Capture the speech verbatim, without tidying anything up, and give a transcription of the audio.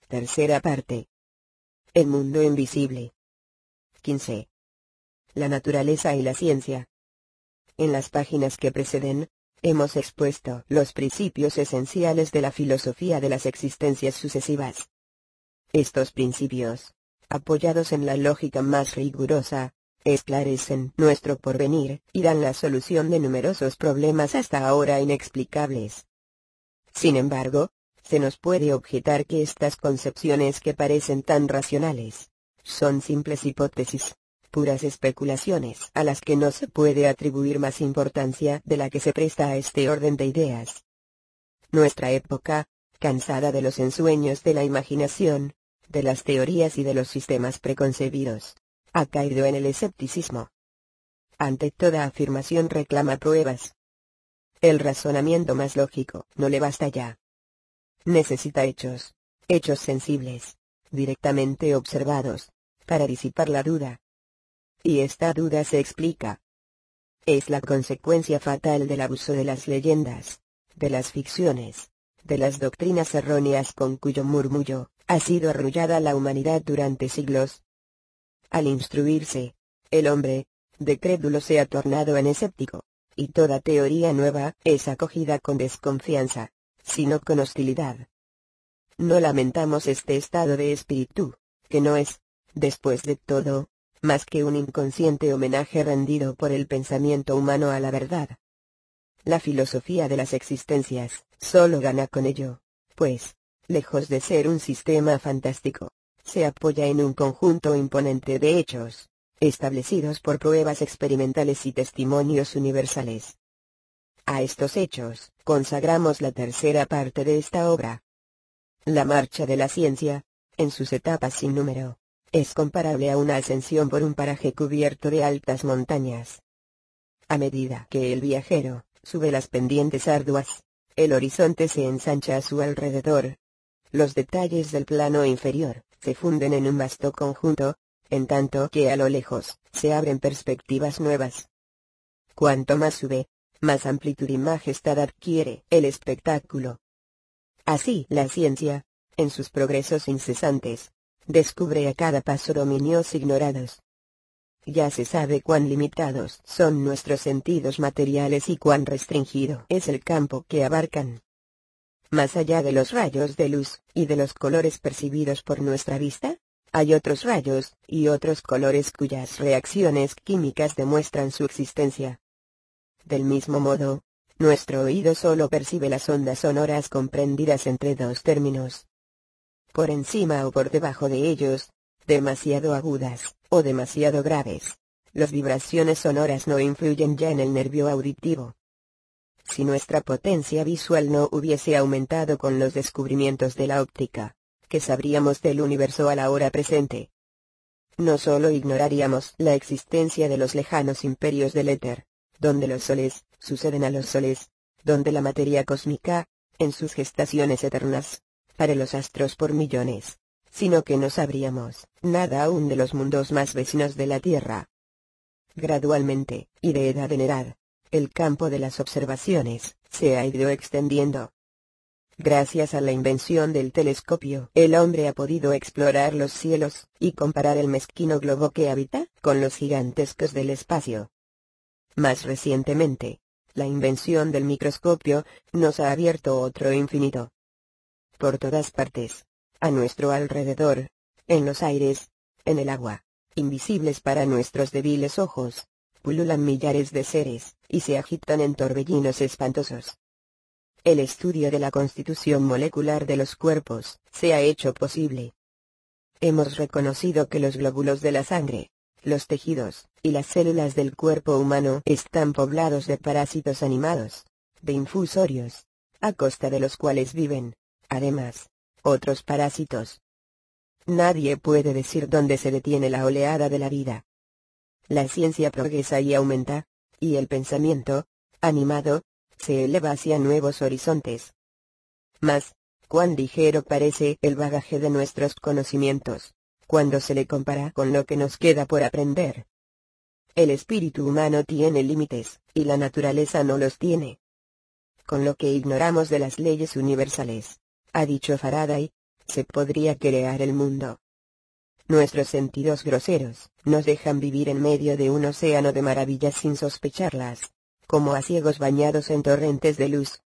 Tercera parte. El mundo invisible. quince. La naturaleza y la ciencia. En las páginas que preceden, hemos expuesto los principios esenciales de la filosofía de las existencias sucesivas. Estos principios, apoyados en la lógica más rigurosa, esclarecen nuestro porvenir y dan la solución de numerosos problemas hasta ahora inexplicables. Sin embargo, se nos puede objetar que estas concepciones que parecen tan racionales, son simples hipótesis, puras especulaciones a las que no se puede atribuir más importancia de la que se presta a este orden de ideas. Nuestra época, cansada de los ensueños de la imaginación, de las teorías y de los sistemas preconcebidos, ha caído en el escepticismo. Ante toda afirmación reclama pruebas. El razonamiento más lógico no le basta ya. Necesita hechos, hechos sensibles, directamente observados, para disipar la duda. Y esta duda se explica. Es la consecuencia fatal del abuso de las leyendas, de las ficciones, de las doctrinas erróneas con cuyo murmullo ha sido arrullada la humanidad durante siglos. Al instruirse, el hombre, de crédulo se ha tornado en escéptico, y toda teoría nueva es acogida con desconfianza, sino con hostilidad. No lamentamos este estado de espíritu, que no es, después de todo, más que un inconsciente homenaje rendido por el pensamiento humano a la verdad. La filosofía de las existencias solo gana con ello, pues, lejos de ser un sistema fantástico, se apoya en un conjunto imponente de hechos, establecidos por pruebas experimentales y testimonios universales. A estos hechos consagramos la tercera parte de esta obra. La marcha de la ciencia, en sus etapas sin número, es comparable a una ascensión por un paraje cubierto de altas montañas. A medida que el viajero sube las pendientes arduas, el horizonte se ensancha a su alrededor. Los detalles del plano inferior se funden en un vasto conjunto, en tanto que a lo lejos se abren perspectivas nuevas. Cuanto más sube, más amplitud y majestad adquiere el espectáculo. Así la ciencia, en sus progresos incesantes, descubre a cada paso dominios ignorados. Ya se sabe cuán limitados son nuestros sentidos materiales y cuán restringido es el campo que abarcan. Más allá de los rayos de luz y de los colores percibidos por nuestra vista, hay otros rayos y otros colores cuyas reacciones químicas demuestran su existencia. Del mismo modo, nuestro oído solo percibe las ondas sonoras comprendidas entre dos términos. Por encima o por debajo de ellos, demasiado agudas, o demasiado graves, las vibraciones sonoras no influyen ya en el nervio auditivo. Si nuestra potencia visual no hubiese aumentado con los descubrimientos de la óptica, ¿qué sabríamos del universo a la hora presente? No solo ignoraríamos la existencia de los lejanos imperios del éter, donde los soles suceden a los soles, donde la materia cósmica, en sus gestaciones eternas, pare los astros por millones, sino que no sabríamos nada aún de los mundos más vecinos de la Tierra. Gradualmente, y de edad en edad, el campo de las observaciones se ha ido extendiendo. Gracias a la invención del telescopio, el hombre ha podido explorar los cielos y comparar el mezquino globo que habita con los gigantescos del espacio. Más recientemente, la invención del microscopio nos ha abierto otro infinito. Por todas partes, a nuestro alrededor, en los aires, en el agua, invisibles para nuestros débiles ojos, pululan millares de seres, y se agitan en torbellinos espantosos. El estudio de la constitución molecular de los cuerpos se ha hecho posible. Hemos reconocido que los glóbulos de la sangre, los tejidos, y las células del cuerpo humano están poblados de parásitos animados, de infusorios, a costa de los cuales viven, además, otros parásitos. Nadie puede decir dónde se detiene la oleada de la vida. La ciencia progresa y aumenta, y el pensamiento, animado, se eleva hacia nuevos horizontes. Mas, cuán ligero parece el bagaje de nuestros conocimientos, cuando se le compara con lo que nos queda por aprender. El espíritu humano tiene límites, y la naturaleza no los tiene. Con lo que ignoramos de las leyes universales, ha dicho Faraday, se podría crear el mundo. Nuestros sentidos groseros nos dejan vivir en medio de un océano de maravillas sin sospecharlas, como a ciegos bañados en torrentes de luz.